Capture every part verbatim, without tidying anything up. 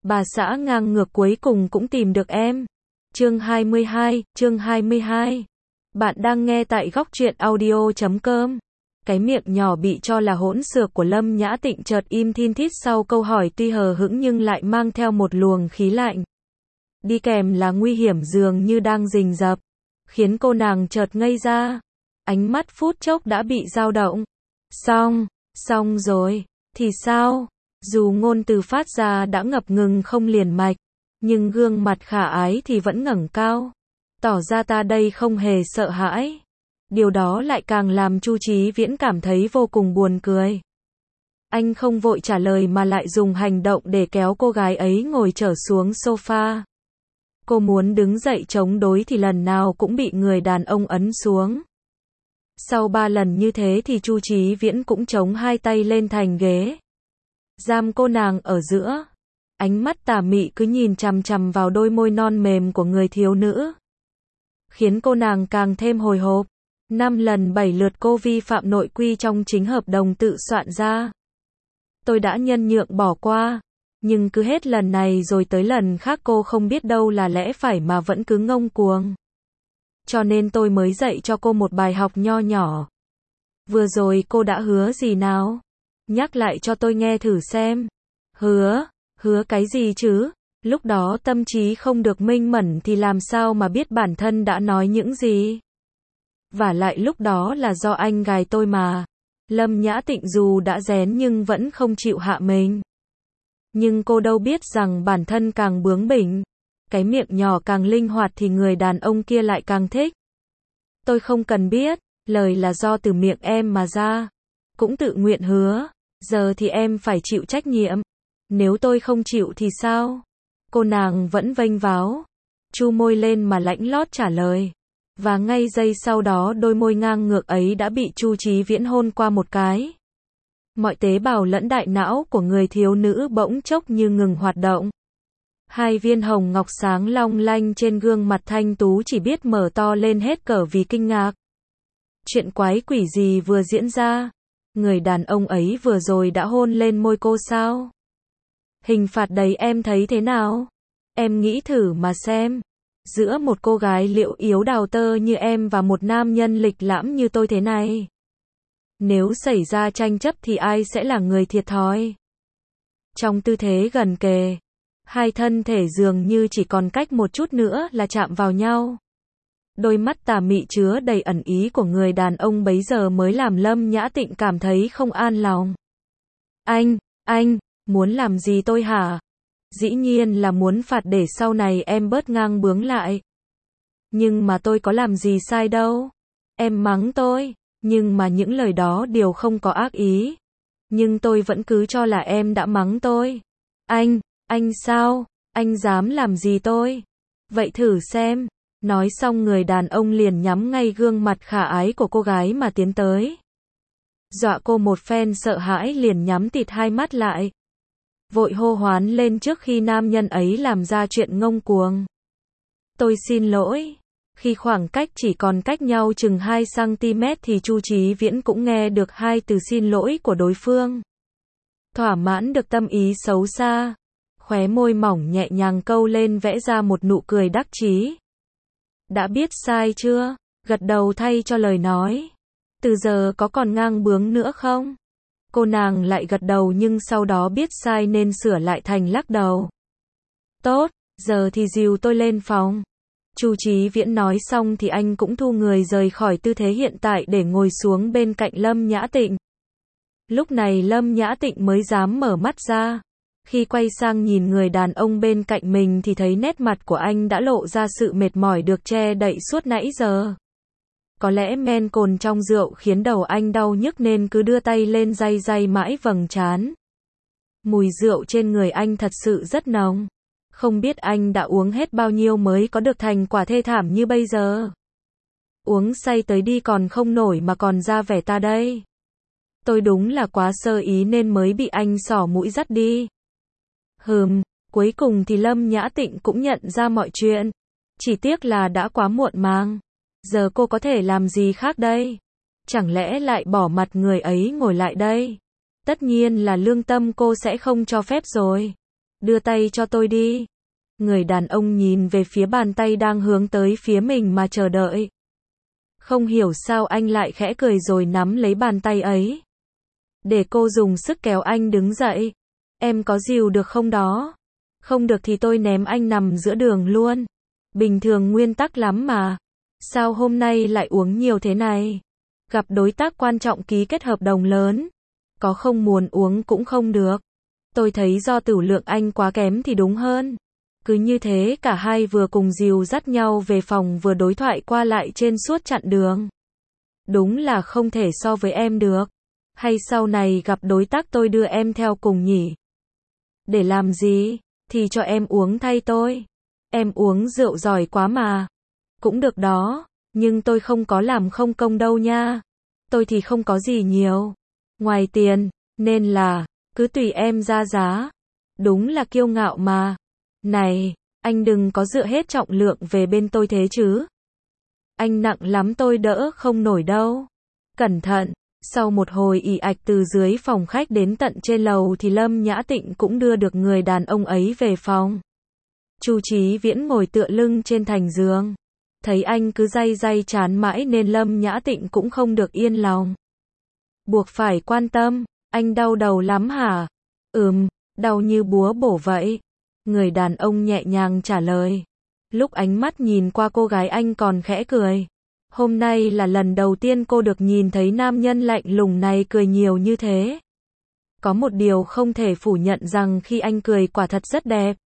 Bà xã ngang ngược cuối cùng cũng tìm được em. Chương hai mươi hai, chương hai mươi hai. Bạn đang nghe tại góc truyện audio chấm com. Cái miệng nhỏ bị cho là hỗn xược của Lâm Nhã Tịnh chợt im thin thít sau câu hỏi tuy hờ hững nhưng lại mang theo một luồng khí lạnh. Đi kèm là nguy hiểm dường như đang rình rập, khiến cô nàng chợt ngây ra. Ánh mắt phút chốc đã bị dao động. Xong, xong rồi, thì sao? Dù ngôn từ phát ra đã ngập ngừng không liền mạch, nhưng gương mặt khả ái thì vẫn ngẩng cao, tỏ ra ta đây không hề sợ hãi. Điều đó lại càng làm Chu Chí Viễn cảm thấy vô cùng buồn cười. Anh không vội trả lời mà lại dùng hành động để kéo cô gái ấy ngồi trở xuống sofa. Cô muốn đứng dậy chống đối thì lần nào cũng bị người đàn ông ấn xuống. Sau ba lần như thế thì Chu Chí Viễn cũng chống hai tay lên thành ghế, giam cô nàng ở giữa. Ánh mắt tà mị cứ nhìn chằm chằm vào đôi môi non mềm của người thiếu nữ, khiến cô nàng càng thêm hồi hộp. Năm lần bảy lượt cô vi phạm nội quy trong chính hợp đồng tự soạn ra. Tôi đã nhân nhượng bỏ qua, nhưng cứ hết lần này rồi tới lần khác cô không biết đâu là lẽ phải mà vẫn cứ ngông cuồng. Cho nên tôi mới dạy cho cô một bài học nho nhỏ. Vừa rồi cô đã hứa gì nào? Nhắc lại cho tôi nghe thử xem. Hứa? Hứa cái gì chứ? Lúc đó tâm trí không được minh mẫn thì làm sao mà biết bản thân đã nói những gì? Vả lại lúc đó là do anh gài tôi mà. Lâm Nhã Tịnh dù đã rén nhưng vẫn không chịu hạ mình. Nhưng cô đâu biết rằng bản thân càng bướng bỉnh, cái miệng nhỏ càng linh hoạt thì người đàn ông kia lại càng thích. Tôi không cần biết, lời là do từ miệng em mà ra. Cũng tự nguyện hứa, giờ thì em phải chịu trách nhiệm. Nếu tôi không chịu thì sao? Cô nàng vẫn vênh váo, chu môi lên mà lãnh lót trả lời. Và ngay giây sau đó đôi môi ngang ngược ấy đã bị Chu Chí Viễn hôn qua một cái. Mọi tế bào lẫn đại não của người thiếu nữ bỗng chốc như ngừng hoạt động. Hai viên hồng ngọc sáng long lanh trên gương mặt thanh tú chỉ biết mở to lên hết cỡ vì kinh ngạc. Chuyện quái quỷ gì vừa diễn ra? Người đàn ông ấy vừa rồi đã hôn lên môi cô sao? Hình phạt đấy em thấy thế nào? Em nghĩ thử mà xem. Giữa một cô gái liệu yếu đào tơ như em và một nam nhân lịch lãm như tôi thế này, nếu xảy ra tranh chấp thì ai sẽ là người thiệt thòi? Trong tư thế gần kề, hai thân thể dường như chỉ còn cách một chút nữa là chạm vào nhau. Đôi mắt tà mị chứa đầy ẩn ý của người đàn ông bấy giờ mới làm Lâm Nhã Tịnh cảm thấy không an lòng. Anh, anh, muốn làm gì tôi hả? Dĩ nhiên là muốn phạt để sau này em bớt ngang bướng lại. Nhưng mà tôi có làm gì sai đâu. Em mắng tôi, nhưng mà những lời đó đều không có ác ý. Nhưng tôi vẫn cứ cho là em đã mắng tôi. Anh, anh sao? Anh dám làm gì tôi? Vậy thử xem. Nói xong người đàn ông liền nhắm ngay gương mặt khả ái của cô gái mà tiến tới. Dọa cô một phen sợ hãi liền nhắm tịt hai mắt lại. Vội hô hoán lên trước khi nam nhân ấy làm ra chuyện ngông cuồng. Tôi xin lỗi. Khi khoảng cách chỉ còn cách nhau chừng hai xăng-ti-mét thì Chu Chí Viễn cũng nghe được hai từ xin lỗi của đối phương. Thỏa mãn được tâm ý xấu xa, khóe môi mỏng nhẹ nhàng câu lên vẽ ra một nụ cười đắc chí. Đã biết sai chưa? Gật đầu thay cho lời nói. Từ giờ có còn ngang bướng nữa không? Cô nàng lại gật đầu nhưng sau đó biết sai nên sửa lại thành lắc đầu. Tốt, giờ thì dìu tôi lên phòng. Chu Chí Viễn nói xong thì anh cũng thu người rời khỏi tư thế hiện tại để ngồi xuống bên cạnh Lâm Nhã Tịnh. Lúc này Lâm Nhã Tịnh mới dám mở mắt ra. Khi quay sang nhìn người đàn ông bên cạnh mình thì thấy nét mặt của anh đã lộ ra sự mệt mỏi được che đậy suốt nãy giờ. Có lẽ men cồn trong rượu khiến đầu anh đau nhức nên cứ đưa tay lên day day mãi vầng trán. Mùi rượu trên người anh thật sự rất nồng. Không biết anh đã uống hết bao nhiêu mới có được thành quả thê thảm như bây giờ. Uống say tới đi còn không nổi mà còn ra vẻ ta đây. Tôi đúng là quá sơ ý nên mới bị anh xỏ mũi dắt đi. Hừm, cuối cùng thì Lâm Nhã Tịnh cũng nhận ra mọi chuyện. Chỉ tiếc là đã quá muộn màng. Giờ cô có thể làm gì khác đây? Chẳng lẽ lại bỏ mặt người ấy ngồi lại đây? Tất nhiên là lương tâm cô sẽ không cho phép rồi. Đưa tay cho tôi đi. Người đàn ông nhìn về phía bàn tay đang hướng tới phía mình mà chờ đợi. Không hiểu sao anh lại khẽ cười rồi nắm lấy bàn tay ấy. Để cô dùng sức kéo anh đứng dậy. Em có dìu được không đó? Không được thì tôi ném anh nằm giữa đường luôn. Bình thường nguyên tắc lắm mà. Sao hôm nay lại uống nhiều thế này? Gặp đối tác quan trọng ký kết hợp đồng lớn. Có không muốn uống cũng không được. Tôi thấy do tửu lượng anh quá kém thì đúng hơn. Cứ như thế cả hai vừa cùng dìu dắt nhau về phòng vừa đối thoại qua lại trên suốt chặng đường. Đúng là không thể so với em được. Hay sau này gặp đối tác tôi đưa em theo cùng nhỉ? Để làm gì? Thì cho em uống thay tôi. Em uống rượu giỏi quá mà. Cũng được đó, nhưng tôi không có làm không công đâu nha. Tôi thì không có gì nhiều. Ngoài tiền, nên là, cứ tùy em ra giá. Đúng là kiêu ngạo mà. Này, anh đừng có dựa hết trọng lượng về bên tôi thế chứ. Anh nặng lắm tôi đỡ không nổi đâu. Cẩn thận. Sau một hồi ì ạch từ dưới phòng khách đến tận trên lầu thì Lâm Nhã Tịnh cũng đưa được người đàn ông ấy về phòng. Chu Chí Viễn ngồi tựa lưng trên thành giường. Thấy anh cứ day day chán mãi nên Lâm Nhã Tịnh cũng không được yên lòng. Buộc phải quan tâm, anh đau đầu lắm hả? Ừm, đau như búa bổ vậy. Người đàn ông nhẹ nhàng trả lời. Lúc ánh mắt nhìn qua cô gái anh còn khẽ cười. Hôm nay là lần đầu tiên cô được nhìn thấy nam nhân lạnh lùng này cười nhiều như thế. Có một điều không thể phủ nhận rằng khi anh cười quả thật rất đẹp.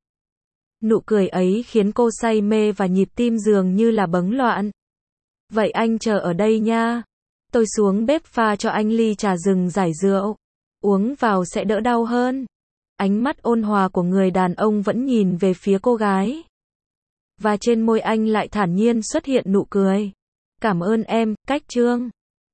Nụ cười ấy khiến cô say mê và nhịp tim dường như là bấn loạn. Vậy anh chờ ở đây nha. Tôi xuống bếp pha cho anh ly trà rừng giải rượu. Uống vào sẽ đỡ đau hơn. Ánh mắt ôn hòa của người đàn ông vẫn nhìn về phía cô gái. Và trên môi anh lại thản nhiên xuất hiện nụ cười. Cảm ơn em, Cách Trương.